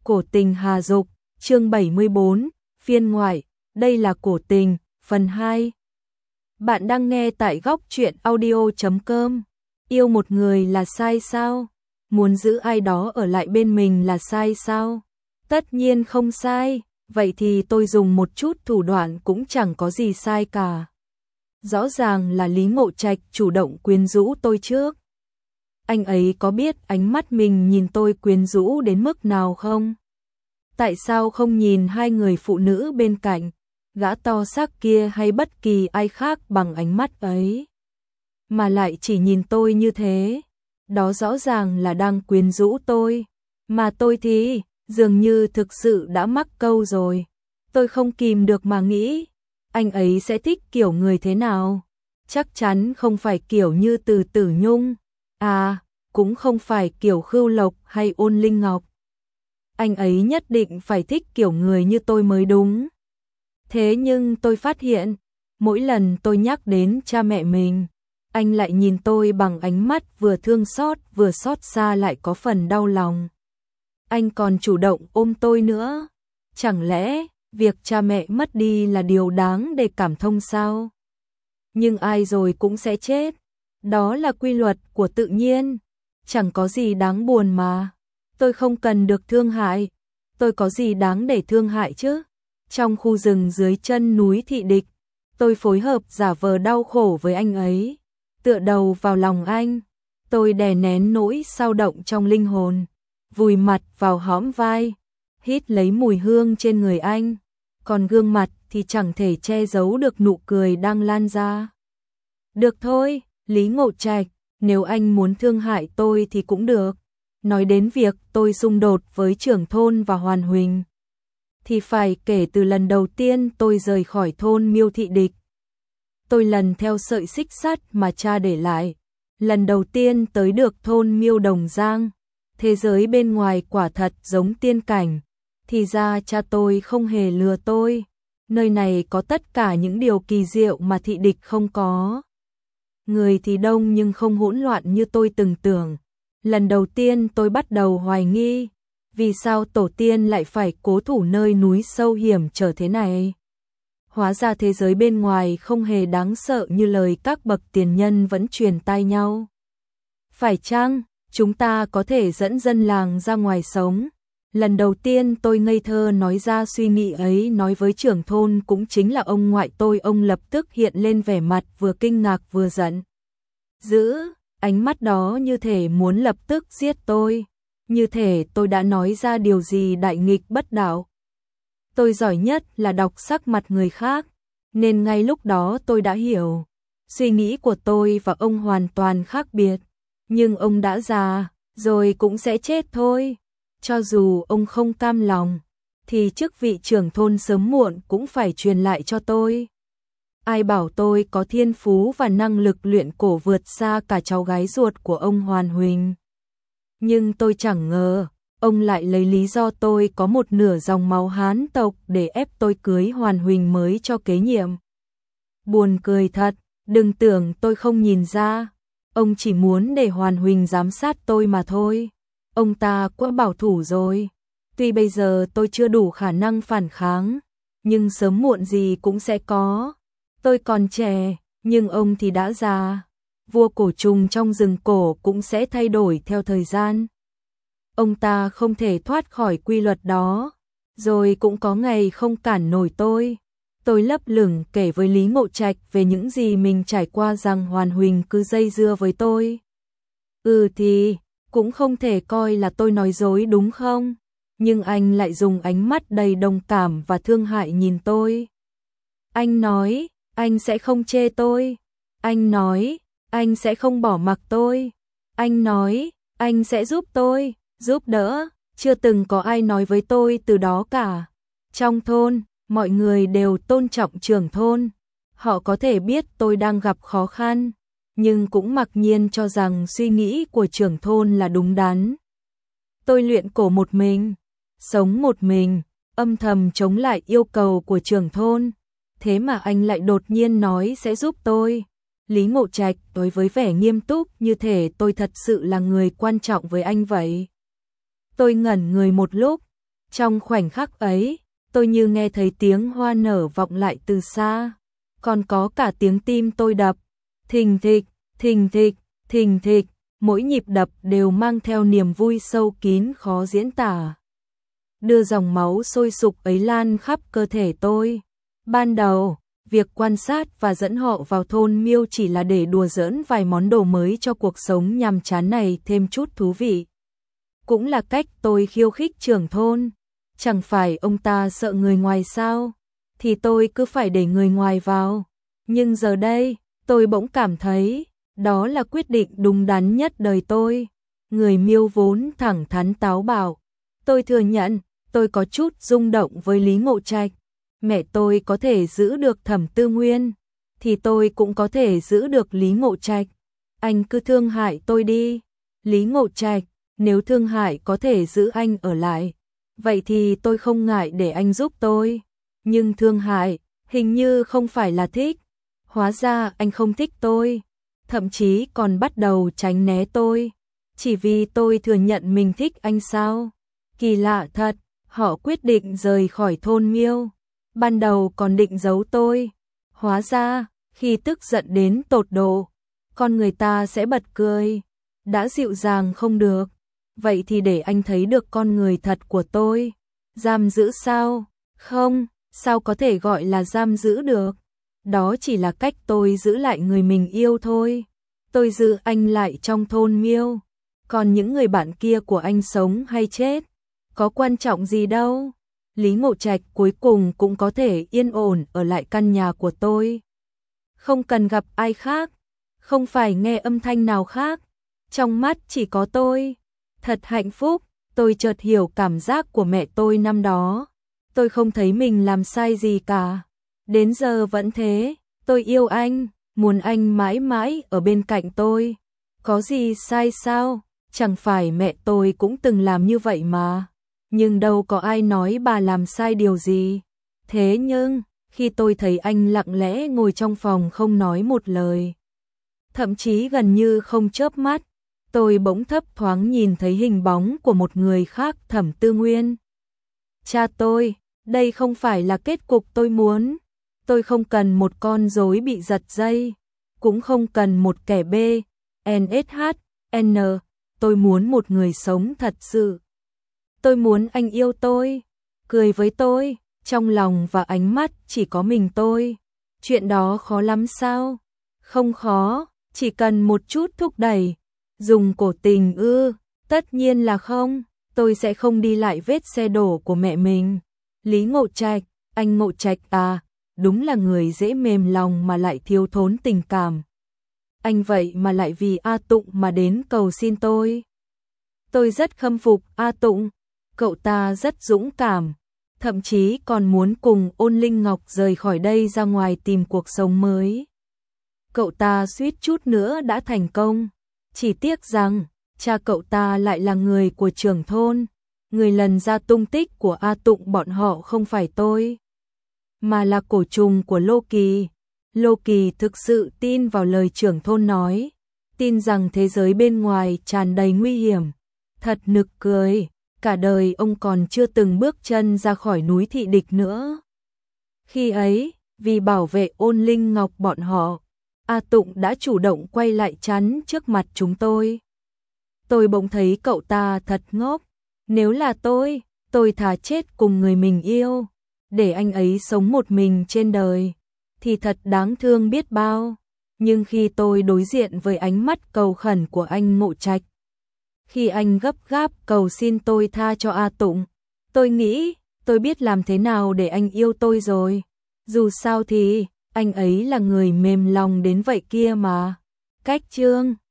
Cổ tình Hà Dục, chương 74, phiên ngoại, đây là Cổ tình, phần 2. Bạn đang nghe tại góc truyện audio.com. Yêu một người là sai sao? Muốn giữ ai đó ở lại bên mình là sai sao? Tất nhiên không sai, vậy thì tôi dùng một chút thủ đoạn cũng chẳng có gì sai cả. Rõ ràng là Lý Ngộ Trạch chủ động quyến rũ tôi trước. Anh ấy có biết ánh mắt mình nhìn tôi quyến rũ đến mức nào không? Tại sao không nhìn hai người phụ nữ bên cạnh, gã to xác kia hay bất kỳ ai khác bằng ánh mắt ấy? Mà lại chỉ nhìn tôi như thế, đó rõ ràng là đang quyến rũ tôi. Mà tôi thì, dường như thực sự đã mắc câu rồi. Tôi không kìm được mà nghĩ, anh ấy sẽ thích kiểu người thế nào? Chắc chắn không phải kiểu như Từ Tử Nhung. À, cũng không phải kiểu Khưu Lộc hay Ôn Linh Ngọc. Anh ấy nhất định phải thích kiểu người như tôi mới đúng. Thế nhưng tôi phát hiện, mỗi lần tôi nhắc đến cha mẹ mình, anh lại nhìn tôi bằng ánh mắt vừa thương xót vừa xót xa lại có phần đau lòng. Anh còn chủ động ôm tôi nữa. Chẳng lẽ việc cha mẹ mất đi là điều đáng để cảm thông sao? Nhưng ai rồi cũng sẽ chết. Đó là quy luật của tự nhiên. Chẳng có gì đáng buồn mà. Tôi không cần được thương hại. Tôi có gì đáng để thương hại chứ? Trong khu rừng dưới chân núi Thị Địch, tôi phối hợp giả vờ đau khổ với anh ấy. Tựa đầu vào lòng anh, tôi đè nén nỗi xao động trong linh hồn, vùi mặt vào hõm vai, hít lấy mùi hương trên người anh, còn gương mặt thì chẳng thể che giấu được nụ cười đang lan ra. Được thôi, Lý Ngộ Trạch, nếu anh muốn thương hại tôi thì cũng được. Nói đến việc tôi xung đột với trưởng thôn và Hoàn Huỳnh, thì phải kể từ lần đầu tiên tôi rời khỏi thôn Miêu Thị Địch. Tôi lần theo sợi xích sắt mà cha để lại, lần đầu tiên tới được thôn Miêu Đồng Giang. Thế giới bên ngoài quả thật giống tiên cảnh, thì ra cha tôi không hề lừa tôi. Nơi này có tất cả những điều kỳ diệu mà Thị Địch không có. Người thì đông nhưng không hỗn loạn như tôi từng tưởng. Lần đầu tiên tôi bắt đầu hoài nghi, vì sao tổ tiên lại phải cố thủ nơi núi sâu hiểm trở thế này? Hóa ra thế giới bên ngoài không hề đáng sợ như lời các bậc tiền nhân vẫn truyền tai nhau. Phải chăng, chúng ta có thể dẫn dân làng ra ngoài sống? Lần đầu tiên tôi ngây thơ nói ra suy nghĩ ấy nói với trưởng thôn cũng chính là ông ngoại tôi. Ông lập tức hiện lên vẻ mặt vừa kinh ngạc vừa giận dữ, ánh mắt đó như thể muốn lập tức giết tôi, như thể tôi đã nói ra điều gì đại nghịch bất đạo. Tôi giỏi nhất là đọc sắc mặt người khác, nên ngay lúc đó tôi đã hiểu, suy nghĩ của tôi và ông hoàn toàn khác biệt. Nhưng ông đã già, rồi cũng sẽ chết thôi. Cho dù ông không cam lòng, thì chức vị trưởng thôn sớm muộn cũng phải truyền lại cho tôi. Ai bảo tôi có thiên phú và năng lực luyện cổ vượt xa cả cháu gái ruột của ông Hoàn Huỳnh. Nhưng tôi chẳng ngờ, ông lại lấy lý do tôi có một nửa dòng máu Hán tộc để ép tôi cưới Hoàn Huỳnh mới cho kế nhiệm. Buồn cười thật, đừng tưởng tôi không nhìn ra. Ông chỉ muốn để Hoàn Huỳnh giám sát tôi mà thôi. Ông ta quá bảo thủ rồi. Tuy bây giờ tôi chưa đủ khả năng phản kháng, nhưng sớm muộn gì cũng sẽ có. Tôi còn trẻ, nhưng ông thì đã già. Vua cổ trùng trong rừng cổ cũng sẽ thay đổi theo thời gian. Ông ta không thể thoát khỏi quy luật đó, rồi cũng có ngày không cản nổi tôi. Tôi lấp lửng kể với Lý Ngộ Trạch về những gì mình trải qua rằng Hoàn Huỳnh cứ dây dưa với tôi. Thì, cũng không thể coi là tôi nói dối đúng không? Nhưng anh lại dùng ánh mắt đầy đồng cảm và thương hại nhìn tôi. Anh nói, anh sẽ không chê tôi. Anh nói, anh sẽ không bỏ mặc tôi. Anh nói, anh sẽ giúp tôi, giúp đỡ. Chưa từng có ai nói với tôi từ đó cả. Trong thôn, mọi người đều tôn trọng trưởng thôn. Họ có thể biết tôi đang gặp khó khăn, nhưng cũng mặc nhiên cho rằng suy nghĩ của trưởng thôn là đúng đắn. Tôi luyện cổ một mình, sống một mình, âm thầm chống lại yêu cầu của trưởng thôn. Thế mà anh lại đột nhiên nói sẽ giúp tôi. Lý Ngộ Trạch đối với vẻ nghiêm túc như thể tôi thật sự là người quan trọng với anh vậy. Tôi ngẩn người một lúc, Trong khoảnh khắc ấy, tôi như nghe thấy tiếng hoa nở vọng lại từ xa, còn có cả tiếng tim tôi đập, thình thịch, thình thịch, thình thịch, mỗi nhịp đập đều mang theo niềm vui sâu kín khó diễn tả, đưa dòng máu sôi sục ấy lan khắp cơ thể tôi. Ban đầu, việc quan sát và dẫn họ vào thôn Miêu chỉ là để đùa giỡn vài món đồ mới cho cuộc sống nhàm chán này thêm chút thú vị. Cũng là cách tôi khiêu khích trưởng thôn. Chẳng phải ông ta sợ người ngoài sao? Thì tôi cứ phải để người ngoài vào. Nhưng giờ đây, tôi bỗng cảm thấy, đó là quyết định đúng đắn nhất đời tôi. Người Miêu vốn thẳng thắn táo bạo. Tôi thừa nhận, tôi có chút rung động với Lý Ngộ Trạch. Mẹ tôi có thể giữ được Thẩm Tư Nguyên, thì tôi cũng có thể giữ được Lý Ngộ Trạch. Anh cứ thương hại tôi đi. Lý Ngộ Trạch, nếu thương hại có thể giữ anh ở lại, vậy thì tôi không ngại để anh giúp tôi. Nhưng thương hại, hình như không phải là thích. Hóa ra anh không thích tôi, thậm chí còn bắt đầu tránh né tôi. Chỉ vì tôi thừa nhận mình thích anh sao? Kỳ lạ thật, họ quyết định rời khỏi thôn Miêu. Ban đầu còn định giấu tôi. Hóa ra, khi tức giận đến tột độ, con người ta sẽ bật cười. Đã dịu dàng không được, vậy thì để anh thấy được con người thật của tôi. Giam giữ sao? Không, sao có thể gọi là giam giữ được? Đó chỉ là cách tôi giữ lại người mình yêu thôi. Tôi giữ anh lại trong thôn Miêu. Còn những người bạn kia của anh sống hay chết, có quan trọng gì đâu. Lý Ngộ Trạch cuối cùng cũng có thể yên ổn ở lại căn nhà của tôi. Không cần gặp ai khác, không phải nghe âm thanh nào khác. Trong mắt chỉ có tôi. Thật hạnh phúc, tôi chợt hiểu cảm giác của mẹ tôi năm đó. Tôi không thấy mình làm sai gì cả. Đến giờ vẫn thế, tôi yêu anh, muốn anh mãi mãi ở bên cạnh tôi. Có gì sai sao? Chẳng phải mẹ tôi cũng từng làm như vậy mà. Nhưng đâu có ai nói bà làm sai điều gì. Thế nhưng, khi tôi thấy anh lặng lẽ ngồi trong phòng không nói một lời, thậm chí gần như không chớp mắt, tôi bỗng thấp thoáng nhìn thấy hình bóng của một người khác, Thẩm Tư Nguyên. Cha tôi, đây không phải là kết cục tôi muốn. Tôi không cần một con rối bị giật dây, cũng không cần một kẻ BNSHN, tôi muốn một người sống thật sự. Tôi muốn anh yêu tôi, cười với tôi, trong lòng và ánh mắt chỉ có mình tôi. Chuyện đó khó lắm sao? Không khó, chỉ cần một chút thúc đẩy. Dùng cổ tình ư? Tất nhiên là không, tôi sẽ không đi lại vết xe đổ của mẹ mình. Lý Ngộ Trạch, anh Ngộ Trạch à, đúng là người dễ mềm lòng mà lại thiếu thốn tình cảm. Anh vậy mà lại vì A Tụng mà đến cầu xin tôi. Tôi rất khâm phục A Tụng, cậu ta rất dũng cảm, thậm chí còn muốn cùng Ôn Linh Ngọc rời khỏi đây ra ngoài tìm cuộc sống mới. Cậu ta suýt chút nữa đã thành công, chỉ tiếc rằng cha cậu ta lại là người của trưởng thôn, người lần ra tung tích của A Tụng bọn họ không phải tôi, mà là cổ trùng của Lô Kỳ. Lô Kỳ thực sự tin vào lời trưởng thôn nói, tin rằng thế giới bên ngoài tràn đầy nguy hiểm. Thật nực cười, cả đời ông còn chưa từng bước chân ra khỏi núi Thị Địch nữa. Khi ấy, vì bảo vệ Ôn Linh Ngọc bọn họ, A Tụng đã chủ động quay lại chắn trước mặt chúng tôi. Tôi bỗng thấy cậu ta thật ngốc. Nếu là tôi thà chết cùng người mình yêu, để anh ấy sống một mình trên đời, thì thật đáng thương biết bao. Nhưng khi tôi đối diện với ánh mắt cầu khẩn của anh Ngộ Trạch, khi anh gấp gáp cầu xin tôi tha cho A Tụng, tôi nghĩ tôi biết làm thế nào để anh yêu tôi rồi. Dù sao thì anh ấy là người mềm lòng đến vậy kia mà. Cách chương